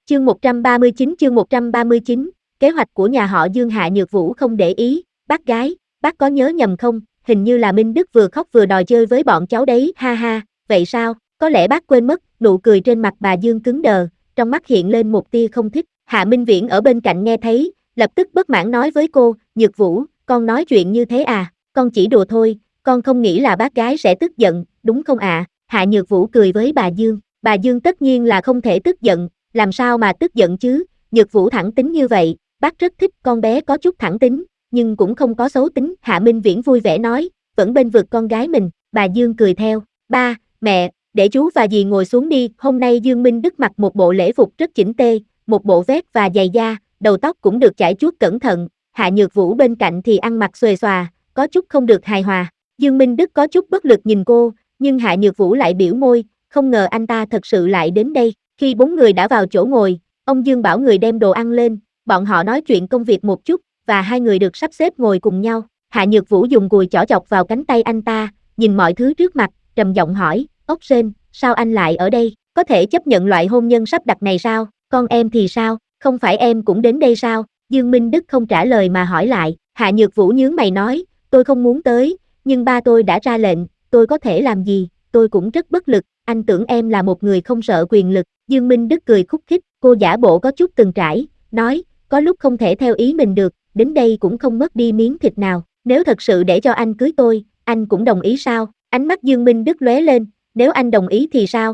Chương 139, kế hoạch của nhà họ Dương. Hạ Nhược Vũ không để ý, bác gái, bác có nhớ nhầm không, hình như là Minh Đức vừa khóc vừa đòi chơi với bọn cháu đấy, ha ha, vậy sao, có lẽ bác quên mất. Nụ cười trên mặt bà Dương cứng đờ, trong mắt hiện lên một tia không thích. Hạ Minh Viễn ở bên cạnh nghe thấy, lập tức bất mãn nói với cô, Nhược Vũ, con nói chuyện như thế à, con chỉ đùa thôi, con không nghĩ là bác gái sẽ tức giận, đúng không ạ? Hạ Nhược Vũ cười với bà Dương tất nhiên là không thể tức giận, làm sao mà tức giận chứ, Nhược Vũ thẳng tính như vậy, bác rất thích con bé có chút thẳng tính, nhưng cũng không có xấu tính. Hạ Minh Viễn vui vẻ nói, vẫn bên vực con gái mình. Bà Dương cười theo, ba, mẹ, để chú và dì ngồi xuống đi. Hôm nay Dương Minh Đức mặc một bộ lễ phục rất chỉnh tê, một bộ vest và giày da, đầu tóc cũng được chải chuốt cẩn thận. Hạ Nhược Vũ bên cạnh thì ăn mặc xuề xòa, có chút không được hài hòa. Dương Minh Đức có chút bất lực nhìn cô, nhưng Hạ Nhược Vũ lại biểu môi, không ngờ anh ta thật sự lại đến đây. Khi bốn người đã vào chỗ ngồi, ông Dương bảo người đem đồ ăn lên, bọn họ nói chuyện công việc một chút, và hai người được sắp xếp ngồi cùng nhau. Hạ Nhược Vũ dùng cùi chỏ chọc vào cánh tay anh ta, nhìn mọi thứ trước mặt, trầm giọng hỏi, ốc sên, sao anh lại ở đây, có thể chấp nhận loại hôn nhân sắp đặt này sao, con em thì sao, không phải em cũng đến đây sao? Dương Minh Đức không trả lời mà hỏi lại. Hạ Nhược Vũ nhướng mày nói, tôi không muốn tới, nhưng ba tôi đã ra lệnh, tôi có thể làm gì, tôi cũng rất bất lực, anh tưởng em là một người không sợ quyền lực. Dương Minh Đức cười khúc khích, cô giả bộ có chút từng trải, nói, có lúc không thể theo ý mình được, đến đây cũng không mất đi miếng thịt nào, nếu thật sự để cho anh cưới tôi, anh cũng đồng ý sao? Ánh mắt Dương Minh Đức lóe lên, nếu anh đồng ý thì sao?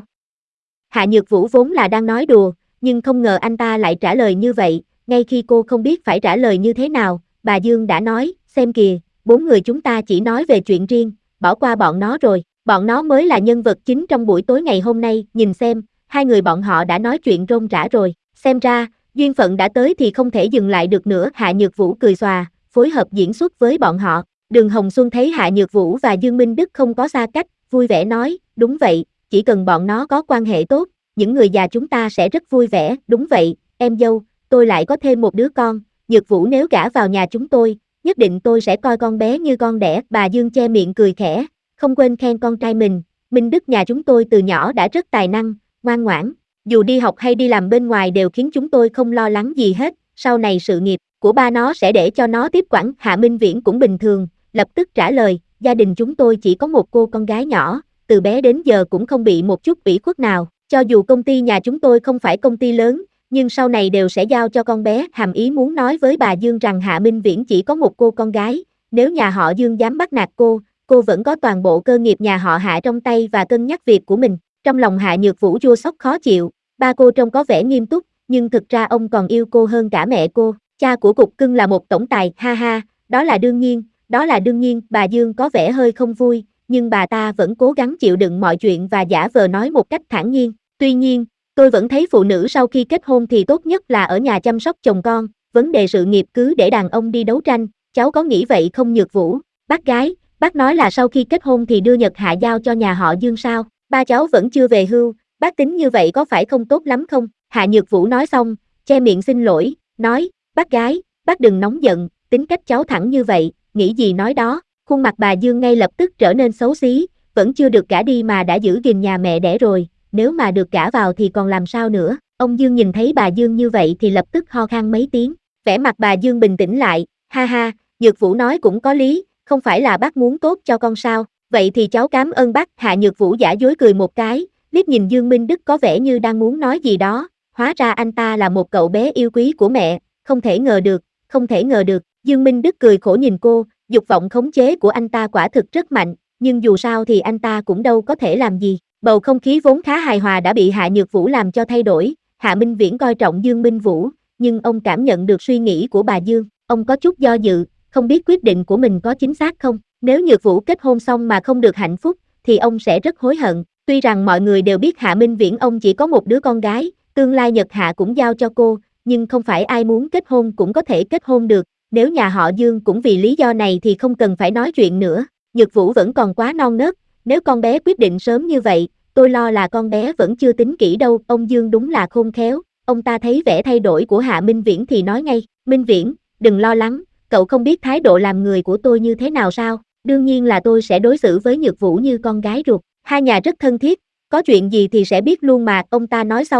Hạ Nhược Vũ vốn là đang nói đùa, nhưng không ngờ anh ta lại trả lời như vậy, ngay khi cô không biết phải trả lời như thế nào, bà Dương đã nói, xem kìa, bốn người chúng ta chỉ nói về chuyện riêng, bỏ qua bọn nó rồi, bọn nó mới là nhân vật chính trong buổi tối ngày hôm nay, nhìn xem, hai người bọn họ đã nói chuyện rôm rả rồi, xem ra, duyên phận đã tới thì không thể dừng lại được nữa. Hạ Nhược Vũ cười xòa, phối hợp diễn xuất với bọn họ. Đường Hồng Xuân thấy Hạ Nhược Vũ và Dương Minh Đức không có xa cách, vui vẻ nói, đúng vậy, chỉ cần bọn nó có quan hệ tốt, những người già chúng ta sẽ rất vui vẻ. Đúng vậy, em dâu, tôi lại có thêm một đứa con, Nhược Vũ nếu gả vào nhà chúng tôi, nhất định tôi sẽ coi con bé như con đẻ. Bà Dương che miệng cười khẽ, không quên khen con trai mình, Minh Đức nhà chúng tôi từ nhỏ đã rất tài năng, ngoan ngoãn, dù đi học hay đi làm bên ngoài đều khiến chúng tôi không lo lắng gì hết, sau này sự nghiệp của ba nó sẽ để cho nó tiếp quản. Hạ Minh Viễn cũng bình thường, lập tức trả lời, gia đình chúng tôi chỉ có một cô con gái nhỏ, từ bé đến giờ cũng không bị một chút ủy khuất nào, cho dù công ty nhà chúng tôi không phải công ty lớn, nhưng sau này đều sẽ giao cho con bé. Hàm ý muốn nói với bà Dương rằng Hạ Minh Viễn chỉ có một cô con gái, nếu nhà họ Dương dám bắt nạt cô vẫn có toàn bộ cơ nghiệp nhà họ Hạ trong tay và cân nhắc việc của mình. Trong lòng Hạ Nhược Vũ chua xót khó chịu, ba cô trông có vẻ nghiêm túc, nhưng thực ra ông còn yêu cô hơn cả mẹ cô. Cha của Cục Cưng là một tổng tài, ha ha, đó là đương nhiên, đó là đương nhiên. Bà Dương có vẻ hơi không vui, nhưng bà ta vẫn cố gắng chịu đựng mọi chuyện và giả vờ nói một cách thản nhiên. Tuy nhiên, tôi vẫn thấy phụ nữ sau khi kết hôn thì tốt nhất là ở nhà chăm sóc chồng con, vấn đề sự nghiệp cứ để đàn ông đi đấu tranh, cháu có nghĩ vậy không Nhược Vũ? Bác gái, bác nói là sau khi kết hôn thì đưa Nhật Hạ giao cho nhà họ Dương sao? Ba cháu vẫn chưa về hưu, bác tính như vậy có phải không tốt lắm không? Hạ Nhược Vũ nói xong, che miệng xin lỗi, nói, bác gái, bác đừng nóng giận, tính cách cháu thẳng như vậy, nghĩ gì nói đó. Khuôn mặt bà Dương ngay lập tức trở nên xấu xí, vẫn chưa được gả đi mà đã giữ gìn nhà mẹ đẻ rồi, nếu mà được gả vào thì còn làm sao nữa. Ông Dương nhìn thấy bà Dương như vậy thì lập tức ho khan mấy tiếng, vẻ mặt bà Dương bình tĩnh lại, ha ha, Nhược Vũ nói cũng có lý, không phải là bác muốn tốt cho con sao, vậy thì cháu cảm ơn bác. Hạ Nhược Vũ giả dối cười một cái, liếc nhìn Dương Minh Đức có vẻ như đang muốn nói gì đó, hóa ra anh ta là một cậu bé yêu quý của mẹ, không thể ngờ được, không thể ngờ được. Dương Minh Đức cười khổ nhìn cô, dục vọng khống chế của anh ta quả thực rất mạnh, nhưng dù sao thì anh ta cũng đâu có thể làm gì. Bầu không khí vốn khá hài hòa đã bị Hạ Nhược Vũ làm cho thay đổi. Hạ Minh Viễn coi trọng Dương Minh Vũ, nhưng ông cảm nhận được suy nghĩ của bà Dương, ông có chút do dự, không biết quyết định của mình có chính xác không. Nếu Nhược Vũ kết hôn xong mà không được hạnh phúc, thì ông sẽ rất hối hận. Tuy rằng mọi người đều biết Hạ Minh Viễn ông chỉ có một đứa con gái, tương lai Nhật Hạ cũng giao cho cô, nhưng không phải ai muốn kết hôn cũng có thể kết hôn được. Nếu nhà họ Dương cũng vì lý do này thì không cần phải nói chuyện nữa. Nhược Vũ vẫn còn quá non nớt, nếu con bé quyết định sớm như vậy, tôi lo là con bé vẫn chưa tính kỹ đâu. Ông Dương đúng là khôn khéo, ông ta thấy vẻ thay đổi của Hạ Minh Viễn thì nói ngay, Minh Viễn, đừng lo lắng, cậu không biết thái độ làm người của tôi như thế nào sao, đương nhiên là tôi sẽ đối xử với Nhược Vũ như con gái ruột, hai nhà rất thân thiết, có chuyện gì thì sẽ biết luôn mà. Ông ta nói xong,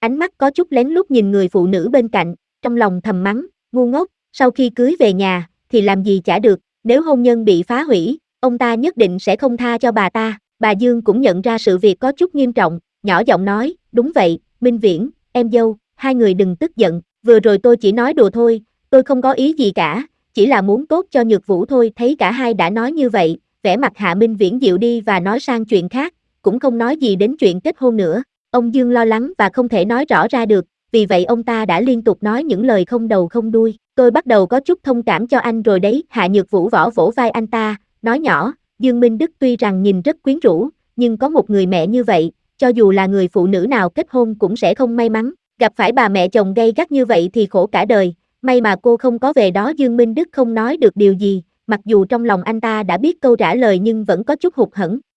ánh mắt có chút lén lút nhìn người phụ nữ bên cạnh, trong lòng thầm mắng, ngu ngốc, sau khi cưới về nhà, thì làm gì chả được, nếu hôn nhân bị phá hủy, ông ta nhất định sẽ không tha cho bà ta. Bà Dương cũng nhận ra sự việc có chút nghiêm trọng, nhỏ giọng nói, đúng vậy, Minh Viễn, em dâu, hai người đừng tức giận, vừa rồi tôi chỉ nói đùa thôi, tôi không có ý gì cả, chỉ là muốn tốt cho Nhược Vũ thôi. Thấy cả hai đã nói như vậy, vẻ mặt Hạ Minh Viễn dịu đi và nói sang chuyện khác, cũng không nói gì đến chuyện kết hôn nữa. Ông Dương lo lắng và không thể nói rõ ra được, vì vậy ông ta đã liên tục nói những lời không đầu không đuôi. Tôi bắt đầu có chút thông cảm cho anh rồi đấy. Hạ Nhược Vũ vỗ vai anh ta, nói nhỏ, Dương Minh Đức tuy rằng nhìn rất quyến rũ, nhưng có một người mẹ như vậy, cho dù là người phụ nữ nào kết hôn cũng sẽ không may mắn, gặp phải bà mẹ chồng gay gắt như vậy thì khổ cả đời, may mà cô không có về đó. Dương Minh Đức không nói được điều gì, mặc dù trong lòng anh ta đã biết câu trả lời nhưng vẫn có chút hụt hẫng.